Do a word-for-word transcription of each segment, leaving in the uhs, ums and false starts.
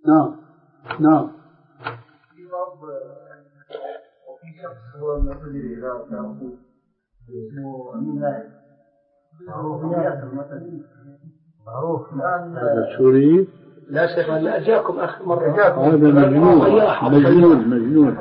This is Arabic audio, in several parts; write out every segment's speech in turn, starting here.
نعم نعم. في بعض وفي شخص هو المسؤول إذا تعرفوا اسمه أمين نائب معروف معروف الآن هذا سوري. لا شيخ لا أجاكم آخر مرة. هذا مجنون مجنون مجنون.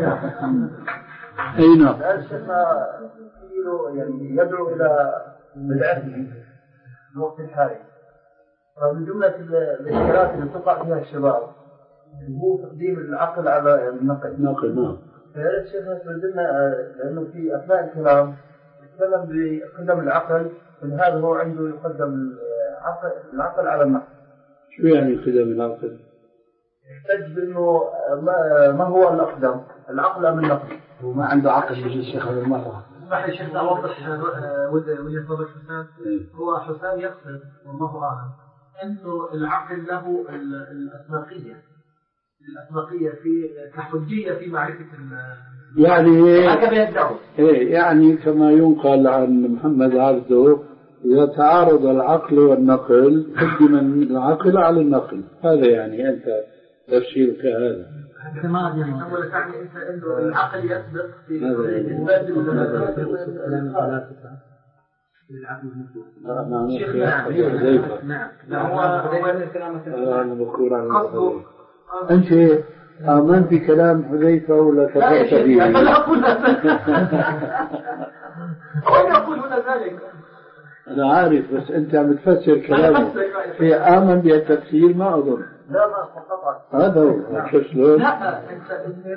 أي نعم. الآن شيخنا يعني يدعو إلى بدعته في الوقت الحالي. فمن جملة الإشكالات اللي تقع فيها الشباب هو تقديم العقل على النقل. نقل نعم. فهذا الشيخ يسردنا لأنه في أثناء الكلام يتكلم بقدم العقل، فهذا هو عنده يقدم العقل, العقل على النقل. شو يعني قدم العقل؟ يحتج بأنه ما, ما هو الأقدم العقل أم النقل؟ هو ما عنده عقل يجي الشيخ هذه المرة. اسمح لي شيخ أوضح وجهة نظر حسام. هو حسام يقصد والله أعلم أنه العقل له الأسبقية الأسبقية في كحجية في معرفة يعني هكذا يدعو. إيه يعني كما ينقل عن محمد عبده إذا تعارض العقل والنقل قدم العقل على النقل. هذا يعني أنت تفسيرك هذا. تمام يعني أولا تعني أنت أنه العقل يسبق في أنا بقول عن أنت آمنت بكلام حذيفة ولا كفرت به؟ لا أقول وين يقول هنا ذلك؟ أنا عارف بس أنت عم تفسر كلامه في آمن بالتفسير ما أظن. لا ما فقط هذا هو شو شلون؟ لا أنت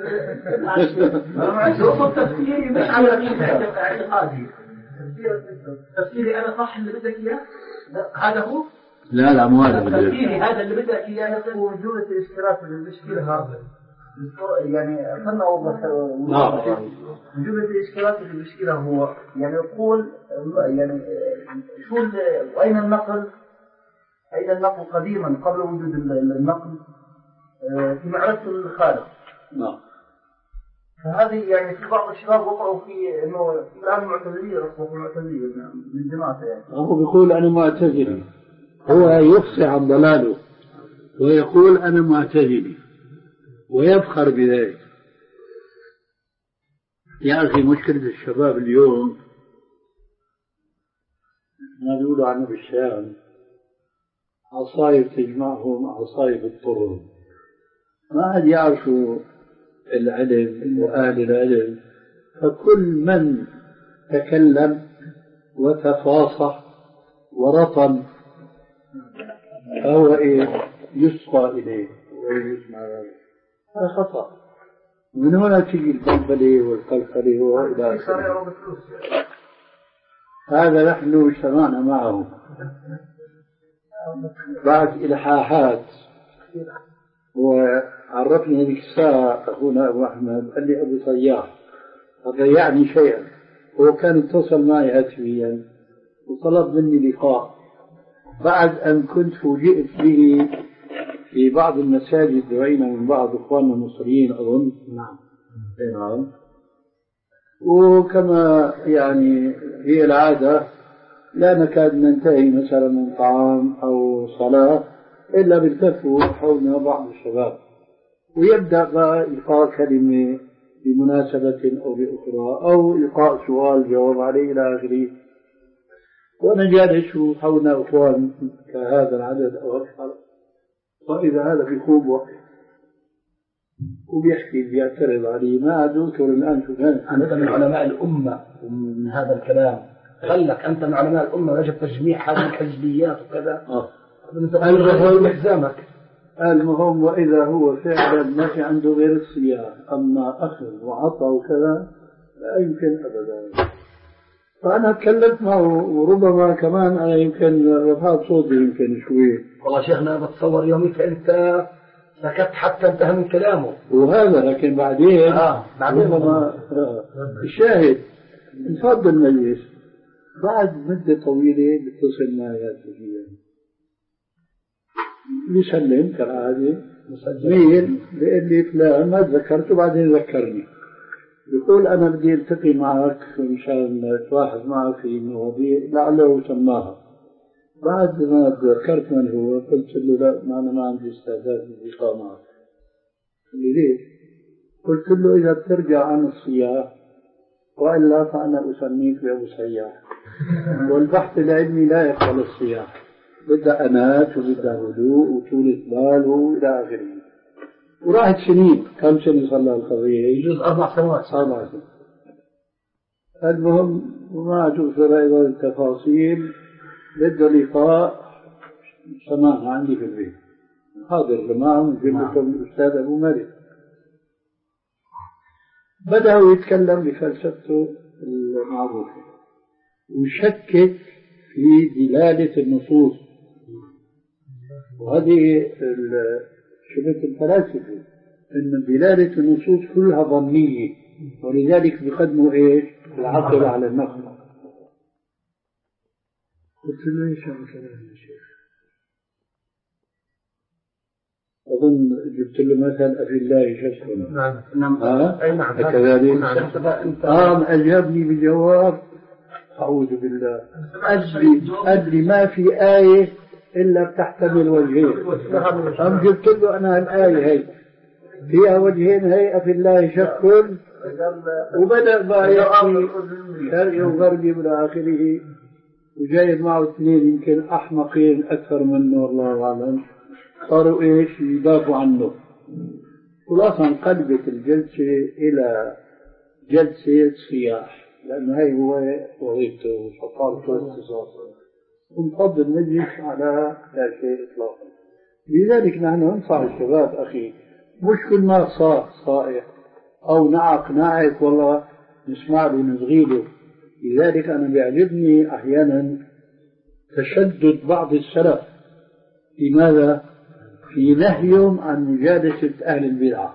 أنت تفسيري مش على اعتقادي. تفسيري أنا صح اللي بدك إياه؟ هذا هو؟ لا لا مو هذا تفسيري هذا اللي بدك إياه يصير وجود الإشكالات المشكلة هذا يعني خلنا أوضح وجود الإشكالات المشكلة هو يعني يقول يعني شو وأين النقل أين النقل قديما قبل وجود النقل في معرفة الخالق. نعم. فهذه يعني في بعض الشباب وقعوا في إنه الآن معتزلية أصبحوا معتزلية من جماعته يعني. هو بيقول أنا معتزلي هو يفصح عن ضلاله ويقول أنا معتزلي ويفخر بذلك. يا أخي مشكلة الشباب اليوم ما بيقولوا عنه بالشام عصايب تجمعهم عصايب الطرق. ما عاد يعرفوا العلم وأهل العلم. فكل من تكلم وتفاصح ورطن فهو إيه يسقى إليه ويسمع ذلك. هذا خطأ. من هنا تجي البلبلة والقلقلة وإلى آخره. هذا نحن اجتمعنا معه بعد إلحاحات وعرفني هذيك الساعة أخونا أبو أحمد قال لي أبو صياح ضيعني شيئا. هو كان اتصل معي هاتفيا وطلب مني لقاء بعد أن كنت فوجئت به في بعض المساجد رأينا من بعض إخواننا المصريين أظن. نعم. نعم. وكما يعني هي العادة لا نكاد ننتهي مثلا من طعام أو صلاة إلا بالتفوا حولنا بعض الشباب ويبدأ إلقاء كلمة بمناسبة أو بأخرى أو إلقاء سؤال جواب عليه إلى آخره. وأنا جالس حولنا أخوان كهذا العدد أو أكثر وإذا هذا بيخوب وقت وبيحكي بيعترض عليه. ما أذكر الآن شو كان. أنت من علماء الأمة ومن هذا الكلام خلك أنت من علماء الأمة ويجب تجميع هذه الحزبيات وكذا. آه. المهم إلزامك. المهم وإذا هو فعلا ما في عنده غير الصيام أما أخذ وعطى وكذا لا يمكن أبدا. فأنا تكلمت معه وربما كمان أنا يمكن رفعت صوتي يمكن شوي. والله شيخنا بتصور يوميك أنت سكت حتى انتهى من كلامه وهذا لكن بعدين آه. بعدين ربما آه. الشاهد انفض المجلس بعد مدة طويلة بيتصل معي هاتفيا بيسلم كالعادة مين بيقول لي فلان ما تذكرته بعدين ذكرني بيقول أنا بدي التقي معك مشان أتواحد معك في مواضيع لعله سماها بعد ما ذكرت من هو قلت له لا ما أنا ما عندي استعداد للإقامة. قال لي ليش؟ قلت له إذا بترجع عن الصياح وإلا فأنا أسميك بأبو سياح. والبحث العلمي لا يقبل الصياح، بدأ أنات وبدأ هدوء وطولة بال وإلى آخره. وراحت سنين، كم سنة صار لها القضية؟ يجوز أربع سنوات. أربع سنين. المهم وما أجوز في التفاصيل، بده لقاء سماها عندي في البيت. حاضر جماعة ونجيب لكم الأستاذ أبو مالك. بدأ يتكلم بفلسفته المعروفة وشكك في دلالة النصوص، وهذه شبهة الفلاسفة أن دلالة النصوص كلها ظنية، ولذلك بيقدموا إيش؟ العقل على النقل. قلت له إيش هذا الكلام يا شيخ؟ أظن جبت له مثل أفي الله شك. نعم نعم أي نعم كذلك. آه أجابني بالجواب أعوذ بالله، أدري أدري ما في آية إلا بتحتمل وجهين. أم جبت له أنا الآية هي فيها وجهين، هي أفي الله شك، وبدأ بقى يحكي شرقي وغربي إلى آخره، وجايب معه اثنين يمكن أحمقين أكثر منه والله أعلم، صاروا إيش يدافعوا عنه. خلاصة انقلبت الجلسة إلى جلسة صياح، لأنه هي هو وظيفته وشطارته واختصاصه، ونفضل المجلس على لا شيء إطلاقا. لذلك نحن ننصح الشباب أخي، مش كل ما صار صائح أو نعق ناعق والله نسمع له نزغيله. لذلك أنا بيعجبني أحيانا تشدد بعض السلف في ماذا؟ في نهيهم عن مجالسة أهل البدعة،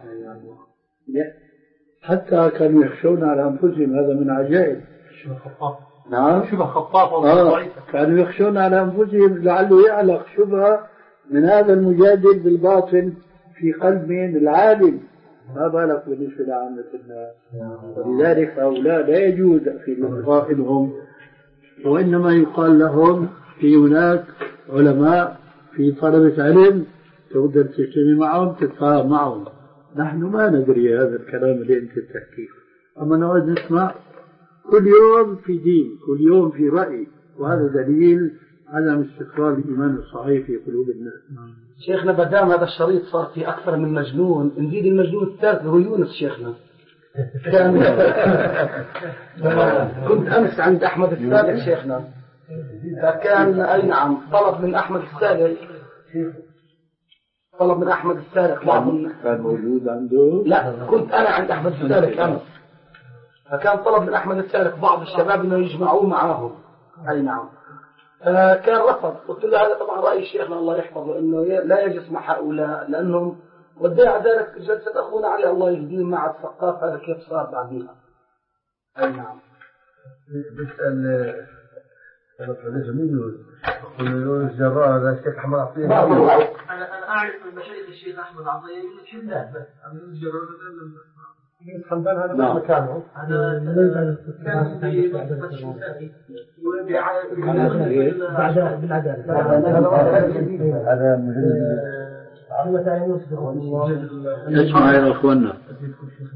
حتى كانوا يخشون على أنفسهم. هذا من عجائب. شبه خطاف. نعم شبه خطاف. آه. كانوا يخشون على أنفسهم لعله يعلق شبهة من هذا المجادل بالباطل في قلب من العالم، ما بالك بالنسبة لعامة الناس. ولذلك هؤلاء لا يجوز في لقاء لهم، وإنما يقال لهم في هناك علماء في طلبة علم تقدر تجتمع معهم تتفاهم معهم. نحن ما ندري هذا الكلام اللي أنت تحكيه، أما نود نسمع كل يوم في دين، كل يوم في رأي، وهذا دليل عدم استقرار الإيمان الصحيح في قلوب الناس. شيخنا بدام هذا الشريط صار في أكثر من مجنون، نزيد المجنون الثالث هو يونس. شيخنا كان كنت أمس عند أحمد السابق شيخنا، فكان أي نعم طلب من أحمد السابق طلب من أحمد السابق كان موجود عنده؟ لا، كنت أنا عند أحمد السابق أمس، فكان طلب من أحمد السابق بعض الشباب إنه يجمعوه معاهم. أي نعم. آه كان رفض. قلت له هذا طبعا رأي الشيخنا الله يحفظه، إنه لا يجلس مع هؤلاء لأنهم وداع ذلك جلسة أخونا علي الله يهديه مع الثقافة هذا كيف صار بعديها. أي نعم. بسأل يونس الجراح هذا الشيخ أحمد عطية. أنا أنا أعرف من مشايخ الشيخ أحمد عطية يونس حمدان بس. يونس الجراح يونس حمدان هذا ما مكانه. هذا كان في مكتبة الشمساني بعد بالعدالة. اسمع يا أخوانا،